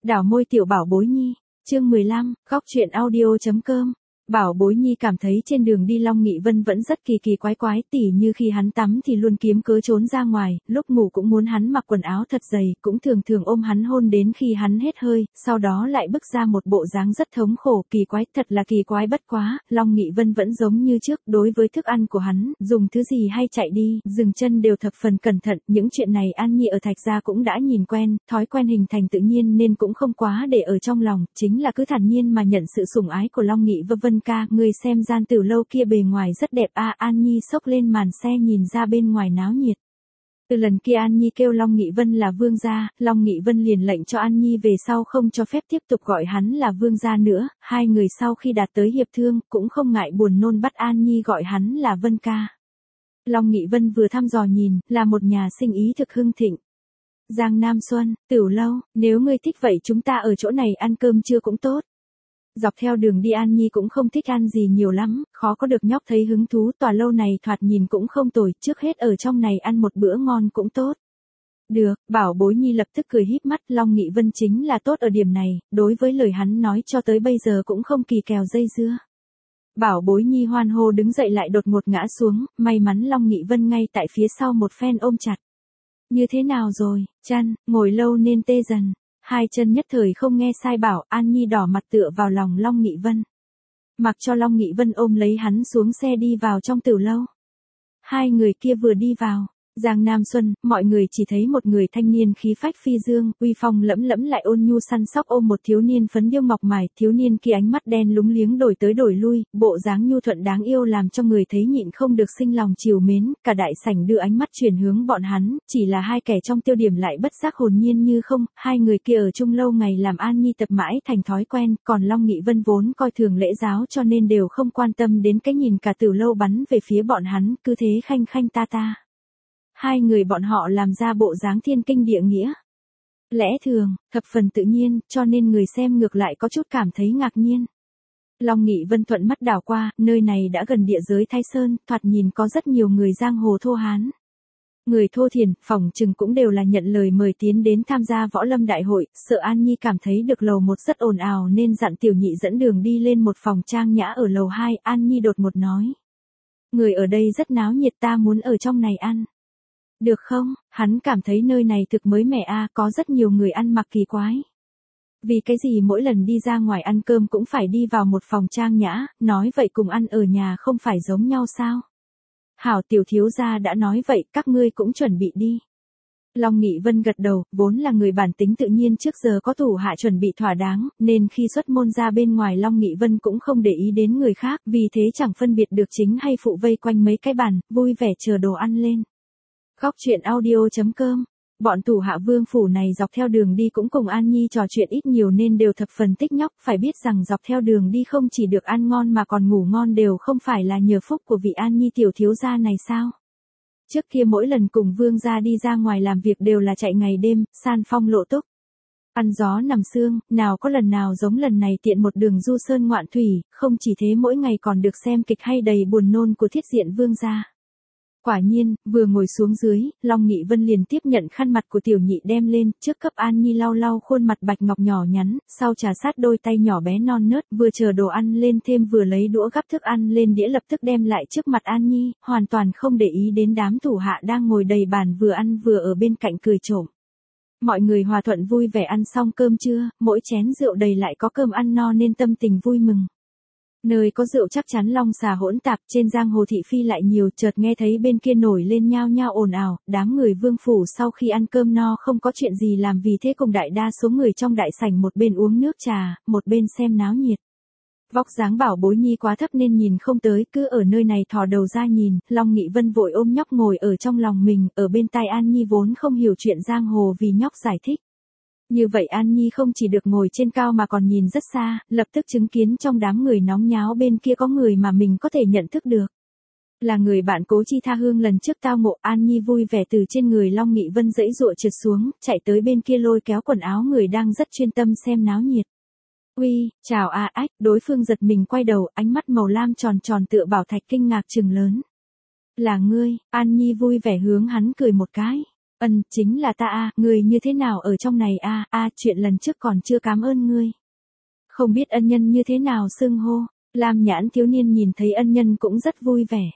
Đảo môi tiểu bảo bối nhi, chương 15, góc truyện audio.com. Bảo bối nhi cảm thấy trên đường đi Long Nghị Vân vẫn rất kỳ quái, tỉ như khi hắn tắm thì luôn kiếm cớ trốn ra ngoài, lúc ngủ cũng muốn hắn mặc quần áo thật dày, cũng thường ôm hắn hôn đến khi hắn hết hơi, sau đó lại bức ra một bộ dáng rất thống khổ, thật là kỳ quái bất quá, Long Nghị Vân vẫn giống như trước, đối với thức ăn của hắn, dùng thứ gì hay chạy đi, dừng chân đều thập phần cẩn thận, những chuyện này An Nhi ở Thạch gia cũng đã nhìn quen, thói quen hình thành tự nhiên nên cũng không quá để ở trong lòng, chính là cứ thản nhiên mà nhận sự sủng ái của Long Nghị Vân ca, người xem gian tử lâu kia bề ngoài rất đẹp An Nhi xốc lên màn xe nhìn ra bên ngoài náo nhiệt. Từ lần kia An Nhi kêu Long Nghị Vân là vương gia, Long Nghị Vân liền lệnh cho An Nhi về sau không cho phép tiếp tục gọi hắn là vương gia nữa, hai người sau khi đạt tới hiệp thương, cũng không ngại buồn nôn bắt An Nhi gọi hắn là Vân ca. Long Nghị Vân vừa thăm dò nhìn, là một nhà sinh ý thực hưng thịnh. Giang Nam Xuân, Tửu Lâu, nếu ngươi thích vậy chúng ta ở chỗ này ăn cơm trưa cũng tốt. Dọc theo đường đi An Nhi cũng không thích ăn gì nhiều lắm, khó có được nhóc thấy hứng thú, tòa lâu này thoạt nhìn cũng không tồi, trước hết ở trong này ăn một bữa ngon cũng tốt. Được, bảo bối Nhi lập tức cười híp mắt, Long Nghị Vân chính là tốt ở điểm này, đối với lời hắn nói cho tới bây giờ cũng không kỳ kèo dây dưa. Bảo bối Nhi hoan hô đứng dậy lại đột ngột ngã xuống, may mắn Long Nghị Vân ngay tại phía sau một phen ôm chặt. Như thế nào rồi, chăn, ngồi lâu nên tê dần. Hai chân nhất thời không nghe sai bảo, An Nhi đỏ mặt tựa vào lòng Long Nghị Vân. Mặc cho Long Nghị Vân ôm lấy hắn xuống xe đi vào trong tử lâu. Hai người kia vừa đi vào, Giang Nam Xuân, mọi người chỉ thấy một người thanh niên khí phách phi dương, uy phong lẫm lại ôn nhu săn sóc ôm một thiếu niên phấn điêu ngọc mài, thiếu niên kia ánh mắt đen lúng liếng đổi tới đổi lui, bộ dáng nhu thuận đáng yêu làm cho người thấy nhịn không được sinh lòng trìu mến, cả đại sảnh đưa ánh mắt chuyển hướng bọn hắn, chỉ là hai kẻ trong tiêu điểm lại bất giác hồn nhiên như không, hai người kia ở chung lâu ngày làm An Nhi tập mãi thành thói quen, còn Long Nghị Vân vốn coi thường lễ giáo cho nên đều không quan tâm đến cái nhìn cả tử lâu bắn về phía bọn hắn, cứ thế khanh khanh ta ta. Hai người bọn họ làm ra bộ dáng thiên kinh địa nghĩa. Lẽ thường, thập phần tự nhiên, cho nên người xem ngược lại có chút cảm thấy ngạc nhiên. Long Nghị Vân thuận mắt đảo qua, nơi này đã gần địa giới Thái Sơn, thoạt nhìn có rất nhiều người giang hồ thô hán. Người thô thiển, phỏng chừng cũng đều là nhận lời mời tiến đến tham gia võ lâm đại hội, sợ An Nhi cảm thấy được lầu 1 rất ồn ào nên dặn tiểu nhị dẫn đường đi lên một phòng trang nhã ở lầu 2, An Nhi đột ngột nói. Người ở đây rất náo nhiệt ta muốn ở trong này ăn. Được không, hắn cảm thấy nơi này thực mới mẻ có rất nhiều người ăn mặc kỳ quái. Vì cái gì mỗi lần đi ra ngoài ăn cơm cũng phải đi vào một phòng trang nhã, nói vậy cùng ăn ở nhà không phải giống nhau sao? Hảo tiểu thiếu gia đã nói vậy, các ngươi cũng chuẩn bị đi. Long Nghị Vân gật đầu, vốn là người bản tính tự nhiên trước giờ có thủ hạ chuẩn bị thỏa đáng, nên khi xuất môn ra bên ngoài Long Nghị Vân cũng không để ý đến người khác, vì thế chẳng phân biệt được chính hay phụ vây quanh mấy cái bàn, vui vẻ chờ đồ ăn lên. Góc truyện audio.com. Bọn thủ hạ vương phủ này dọc theo đường đi cũng cùng An Nhi trò chuyện ít nhiều nên đều thập phần tích nhóc, phải biết rằng dọc theo đường đi không chỉ được ăn ngon mà còn ngủ ngon đều không phải là nhờ phúc của vị An Nhi tiểu thiếu gia này sao. Trước kia mỗi lần cùng vương gia đi ra ngoài làm việc đều là chạy ngày đêm, san phong lộ túc. Ăn gió nằm sương, nào có lần nào giống lần này tiện một đường du sơn ngoạn thủy, không chỉ thế mỗi ngày còn được xem kịch hay đầy buồn nôn của thiết diện vương gia. Quả nhiên, vừa ngồi xuống dưới, Long Nghị Vân liền tiếp nhận khăn mặt của tiểu nhị đem lên, trước cấp An Nhi lau khuôn mặt bạch ngọc nhỏ nhắn, sau trà sát đôi tay nhỏ bé non nớt, vừa chờ đồ ăn lên thêm vừa lấy đũa gắp thức ăn lên đĩa lập tức đem lại trước mặt An Nhi, hoàn toàn không để ý đến đám thủ hạ đang ngồi đầy bàn vừa ăn vừa ở bên cạnh cười trộm. Mọi người hòa thuận vui vẻ ăn xong cơm trưa, mỗi chén rượu đầy lại có cơm ăn no nên tâm tình vui mừng. Nơi có rượu chắc chắn long xà hỗn tạp, trên giang hồ thị phi lại nhiều, chợt nghe thấy bên kia nổi lên nhao nhao ồn ào, đám người vương phủ sau khi ăn cơm no không có chuyện gì làm vì thế cùng đại đa số người trong đại sảnh một bên uống nước trà, một bên xem náo nhiệt. Vóc dáng bảo bối Nhi quá thấp nên nhìn không tới, cứ ở nơi này thò đầu ra nhìn, Long Nghị Vân vội ôm nhóc ngồi ở trong lòng mình, ở bên tai An Nhi vốn không hiểu chuyện giang hồ vì nhóc giải thích. Như vậy An Nhi không chỉ được ngồi trên cao mà còn nhìn rất xa, lập tức chứng kiến trong đám người nóng nháo bên kia có người mà mình có thể nhận thức được. Là người bạn Cố Chi Tha Hương lần trước tao ngộ. An Nhi vui vẻ từ trên người Long Nghị Vân giãy giụa trượt xuống, chạy tới bên kia lôi kéo quần áo người đang rất chuyên tâm xem náo nhiệt. Uy, chào ách, đối phương giật mình quay đầu, ánh mắt màu lam tròn tựa bảo thạch kinh ngạc trừng lớn. Là ngươi, An Nhi vui vẻ hướng hắn cười một cái. Chính là ta a, người như thế nào ở trong này a, chuyện lần trước còn chưa cảm ơn ngươi. Không biết ân nhân như thế nào xưng hô, Lam Nhãn thiếu niên nhìn thấy ân nhân cũng rất vui vẻ.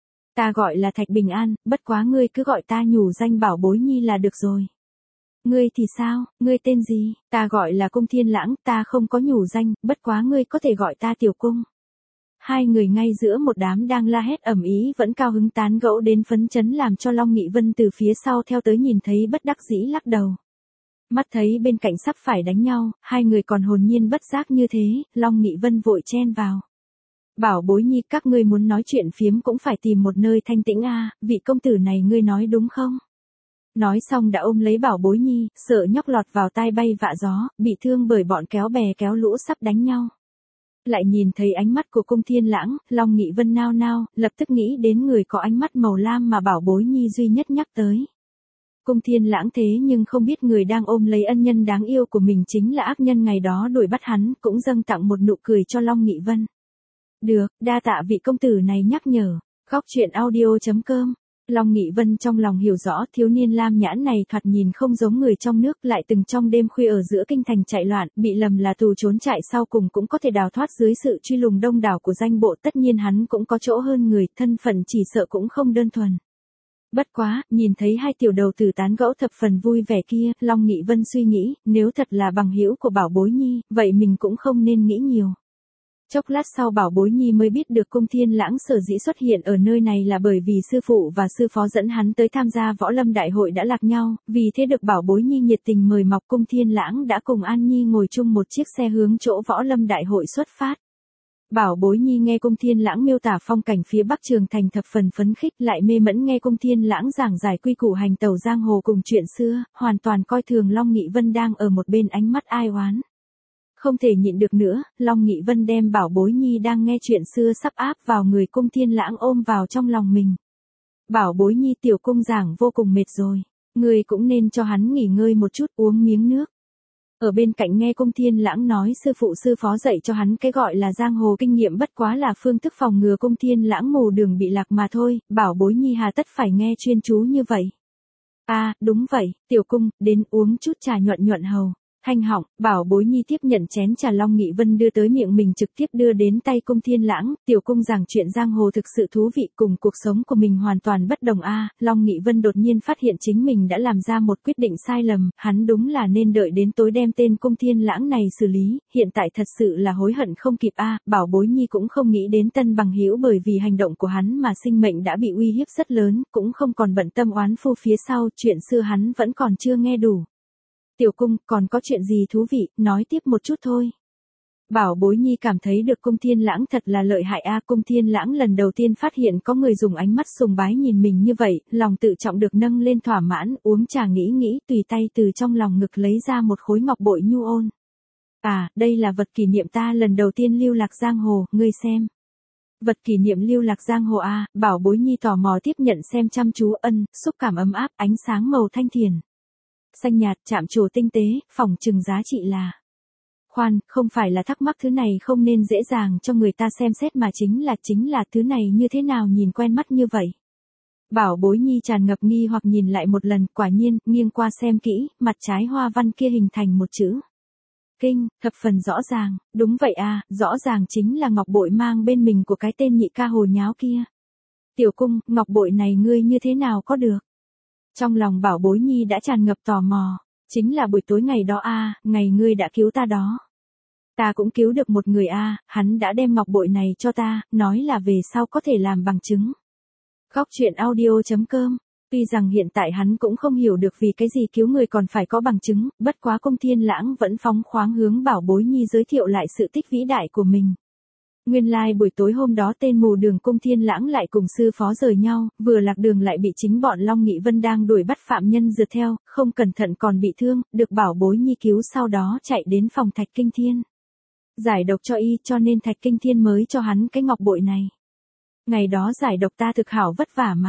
Ta gọi là Thạch Bình An, bất quá ngươi cứ gọi ta nhủ danh Bảo Bối Nhi là được rồi. Ngươi thì sao, ngươi tên gì? Ta gọi là Cung Thiên Lãng, ta không có nhủ danh, bất quá ngươi có thể gọi ta Tiểu Cung. Hai người ngay giữa một đám đang la hét ầm ĩ vẫn cao hứng tán gẫu đến phấn chấn làm cho Long Nghị Vân từ phía sau theo tới nhìn thấy bất đắc dĩ lắc đầu. Mắt thấy bên cạnh sắp phải đánh nhau, hai người còn hồn nhiên bất giác như thế, Long Nghị Vân vội chen vào. Bảo Bối Nhi, các ngươi muốn nói chuyện phiếm cũng phải tìm một nơi thanh tĩnh a, vị công tử này ngươi nói đúng không? Nói xong đã ôm lấy Bảo Bối Nhi, sợ nhóc lọt vào tai bay vạ gió, bị thương bởi bọn kéo bè kéo lũ sắp đánh nhau. Lại nhìn thấy ánh mắt của Cung Thiên Lãng, Long Nghị Vân nao nao, lập tức nghĩ đến người có ánh mắt màu lam mà Bảo Bối Nhi duy nhất nhắc tới. Cung Thiên Lãng thế nhưng không biết người đang ôm lấy ân nhân đáng yêu của mình chính là ác nhân ngày đó đuổi bắt hắn, cũng dâng tặng một nụ cười cho Long Nghị Vân. Được, đa tạ vị công tử này nhắc nhở. Góc truyện audio.com. Long Nghị Vân trong lòng hiểu rõ thiếu niên Lam Nhãn này thoạt nhìn không giống người trong nước, lại từng trong đêm khuya ở giữa kinh thành chạy loạn, bị lầm là tù trốn chạy sau cùng cũng có thể đào thoát dưới sự truy lùng đông đảo của danh bộ, tất nhiên hắn cũng có chỗ hơn người, thân phận chỉ sợ cũng không đơn thuần. Bất quá, nhìn thấy hai tiểu đầu tử tán gẫu thập phần vui vẻ kia, Long Nghị Vân suy nghĩ, nếu thật là bằng hữu của Bảo Bối Nhi, vậy mình cũng không nên nghĩ nhiều. Chốc lát sau Bảo Bối Nhi mới biết được Cung Thiên Lãng sở dĩ xuất hiện ở nơi này là bởi vì sư phụ và sư phó dẫn hắn tới tham gia võ lâm đại hội đã lạc nhau, vì thế được Bảo Bối Nhi nhiệt tình mời mọc, Cung Thiên Lãng đã cùng An Nhi ngồi chung một chiếc xe hướng chỗ võ lâm đại hội xuất phát. Bảo Bối Nhi nghe Cung Thiên Lãng miêu tả phong cảnh phía Bắc Trường Thành thập phần phấn khích, lại mê mẫn nghe Cung Thiên Lãng giảng giải quy củ hành tẩu giang hồ cùng chuyện xưa, hoàn toàn coi thường Long Nghị Vân đang ở một bên ánh mắt ai oán. Không thể nhịn được nữa, Long Nghị Vân đem Bảo Bối Nhi đang nghe chuyện xưa sắp áp vào người Cung Thiên Lãng ôm vào trong lòng mình. Bảo Bối Nhi, tiểu cung giảng vô cùng mệt rồi, người cũng nên cho hắn nghỉ ngơi một chút, uống miếng nước. Ở bên cạnh nghe Cung Thiên Lãng nói sư phụ sư phó dạy cho hắn cái gọi là giang hồ kinh nghiệm bất quá là phương thức phòng ngừa Cung Thiên Lãng mù đường bị lạc mà thôi, Bảo Bối Nhi hà tất phải nghe chuyên chú như vậy. Đúng vậy, tiểu cung, đến uống chút trà nhuận nhuận hầu. Thanh họng, Bảo Bối Nhi tiếp nhận chén trà Long Nghị Vân đưa tới miệng mình trực tiếp đưa đến tay Cung Thiên Lãng, tiểu cung giảng chuyện giang hồ thực sự thú vị, cùng cuộc sống của mình hoàn toàn bất đồng Long Nghị Vân đột nhiên phát hiện chính mình đã làm ra một quyết định sai lầm, hắn đúng là nên đợi đến tối đem tên Cung Thiên Lãng này xử lý, hiện tại thật sự là hối hận không kịp Bảo Bối Nhi cũng không nghĩ đến tân bằng hữu bởi vì hành động của hắn mà sinh mệnh đã bị uy hiếp rất lớn, cũng không còn bận tâm oán phu phía sau, chuyện xưa hắn vẫn còn chưa nghe đủ. Tiểu cung, còn có chuyện gì thú vị, nói tiếp một chút thôi. Bảo Bối Nhi cảm thấy được Cung Thiên Lãng thật là lợi hại Cung Thiên Lãng lần đầu tiên phát hiện có người dùng ánh mắt sùng bái nhìn mình như vậy, lòng tự trọng được nâng lên thỏa mãn, uống trà nghĩ, tùy tay từ trong lòng ngực lấy ra một khối ngọc bội nhu ôn. Đây là vật kỷ niệm ta lần đầu tiên lưu lạc giang hồ, ngươi xem. Vật kỷ niệm lưu lạc giang hồ Bảo Bối Nhi tò mò tiếp nhận xem chăm chú, xúc cảm ấm áp, ánh sáng màu thanh thiền. Xanh nhạt, chạm trổ tinh tế, phỏng chừng giá trị là. Khoan, không phải là thắc mắc thứ này không nên dễ dàng cho người ta xem xét mà chính là thứ này như thế nào nhìn quen mắt như vậy. Bảo Bối Nhi tràn ngập nghi hoặc nhìn lại một lần, quả nhiên, nghiêng qua xem kỹ, mặt trái hoa văn kia hình thành một chữ. Kinh, thập phần rõ ràng, đúng vậy rõ ràng chính là ngọc bội mang bên mình của cái tên nhị ca hồ nháo kia. Tiểu cung, ngọc bội này ngươi như thế nào có được? Trong lòng Bảo Bối Nhi đã tràn ngập tò mò, chính là buổi tối ngày đó ngày ngươi đã cứu ta đó. Ta cũng cứu được một người hắn đã đem ngọc bội này cho ta, nói là về sau có thể làm bằng chứng. Góc truyện audio.com. Tuy rằng hiện tại hắn cũng không hiểu được vì cái gì cứu người còn phải có bằng chứng, bất quá Cung Thiên Lãng vẫn phóng khoáng hướng Bảo Bối Nhi giới thiệu lại sự tích vĩ đại của mình. Nguyên lai buổi tối hôm đó tên mù đường Cung Thiên Lãng lại cùng sư phó rời nhau, vừa lạc đường lại bị chính bọn Long Nghị Vân đang đuổi bắt phạm nhân rượt theo, không cẩn thận còn bị thương, được Bảo Bối Nhi cứu sau đó chạy đến phòng Thạch Kinh Thiên. Giải độc cho y cho nên Thạch Kinh Thiên mới cho hắn cái ngọc bội này. Ngày đó giải độc ta thực hảo vất vả mà.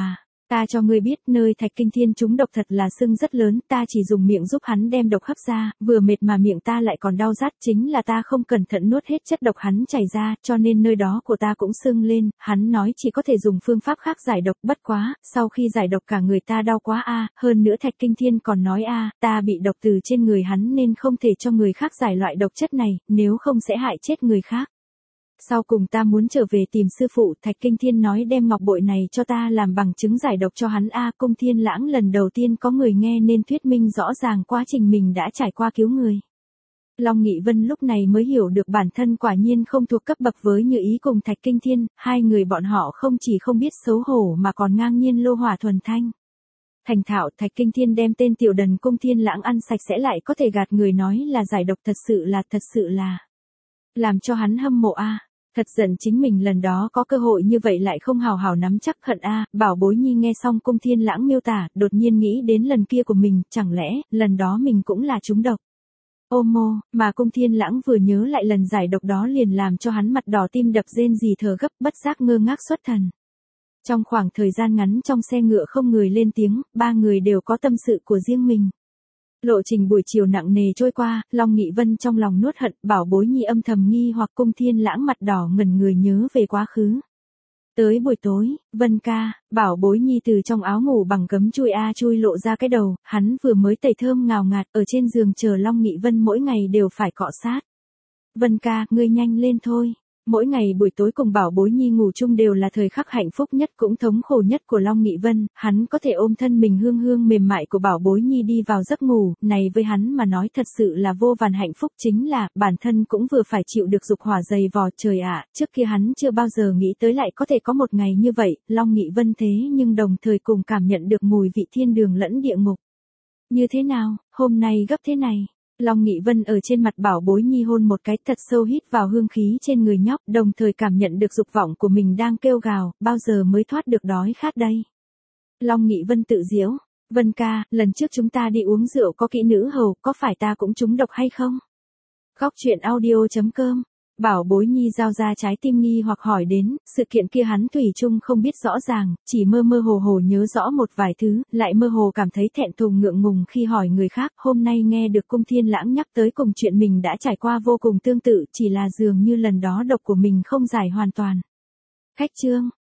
Ta cho ngươi biết, nơi Thạch Kinh Thiên trúng độc thật là sưng rất lớn, ta chỉ dùng miệng giúp hắn đem độc hấp ra, vừa mệt mà miệng ta lại còn đau rát, chính là ta không cẩn thận nuốt hết chất độc hắn chảy ra, cho nên nơi đó của ta cũng sưng lên, hắn nói chỉ có thể dùng phương pháp khác giải độc, bất quá, sau khi giải độc cả người ta đau quá hơn nữa Thạch Kinh Thiên còn nói ta bị độc từ trên người hắn nên không thể cho người khác giải loại độc chất này, nếu không sẽ hại chết người khác. Sau cùng ta muốn trở về tìm sư phụ, Thạch Kinh Thiên nói đem ngọc bội này cho ta làm bằng chứng giải độc cho hắn Cung Thiên Lãng lần đầu tiên có người nghe nên thuyết minh rõ ràng quá trình mình đã trải qua cứu người. Long Nghị Vân lúc này mới hiểu được bản thân quả nhiên không thuộc cấp bậc với Như Ý cùng Thạch Kinh Thiên, hai người bọn họ không chỉ không biết xấu hổ mà còn ngang nhiên lô hỏa thuần thanh. Thành thạo Thạch Kinh Thiên đem tên tiểu đần Cung Thiên Lãng ăn sạch sẽ lại có thể gạt người nói là giải độc thật sự là làm cho hắn hâm mộ Thật giận chính mình lần đó có cơ hội như vậy lại không hào hào nắm chắc hận Bảo Bối Nhi nghe xong Cung Thiên Lãng miêu tả, đột nhiên nghĩ đến lần kia của mình, chẳng lẽ, lần đó mình cũng là trúng độc. Ô mô, mà Cung Thiên Lãng vừa nhớ lại lần giải độc đó liền làm cho hắn mặt đỏ tim đập rên rỉ thở gấp bất giác ngơ ngác xuất thần. Trong khoảng thời gian ngắn trong xe ngựa không người lên tiếng, ba người đều có tâm sự của riêng mình. Lộ trình buổi chiều nặng nề trôi qua, Long Nghị Vân trong lòng nuốt hận, Bảo Bối Nhi âm thầm nghi hoặc Cung Thiên Lãng mặt đỏ ngẩn người nhớ về quá khứ. Tới buổi tối, Vân ca, Bảo Bối Nhi từ trong áo ngủ bằng gấm chui lộ ra cái đầu, hắn vừa mới tẩy thơm ngào ngạt ở trên giường chờ Long Nghị Vân mỗi ngày đều phải cọ sát. Vân ca, ngươi nhanh lên thôi. Mỗi ngày buổi tối cùng Bảo Bối Nhi ngủ chung đều là thời khắc hạnh phúc nhất cũng thống khổ nhất của Long Nghị Vân, hắn có thể ôm thân mình hương hương mềm mại của Bảo Bối Nhi đi vào giấc ngủ, này với hắn mà nói thật sự là vô vàn hạnh phúc chính là, bản thân cũng vừa phải chịu được dục hỏa dày vò trời trước kia hắn chưa bao giờ nghĩ tới lại có thể có một ngày như vậy, Long Nghị Vân thế nhưng đồng thời cùng cảm nhận được mùi vị thiên đường lẫn địa ngục. Như thế nào, hôm nay gấp thế này? Long Nghị Vân ở trên mặt Bảo Bối Nhi hôn một cái thật sâu hít vào hương khí trên người nhóc, đồng thời cảm nhận được dục vọng của mình đang kêu gào, bao giờ mới thoát được đói khát đây. Long Nghị Vân tự giễu, Vân ca, lần trước chúng ta đi uống rượu có kỹ nữ hầu, có phải ta cũng trúng độc hay không? Góc truyện audio.com Bảo Bối Nhi giao ra trái tim nghi hoặc hỏi đến, sự kiện kia hắn thủy chung không biết rõ ràng, chỉ mơ mơ hồ hồ nhớ rõ một vài thứ, lại mơ hồ cảm thấy thẹn thùng ngượng ngùng khi hỏi người khác, hôm nay nghe được Cung Thiên Lãng nhắc tới cùng chuyện mình đã trải qua vô cùng tương tự, chỉ là dường như lần đó độc của mình không giải hoàn toàn. Khách chương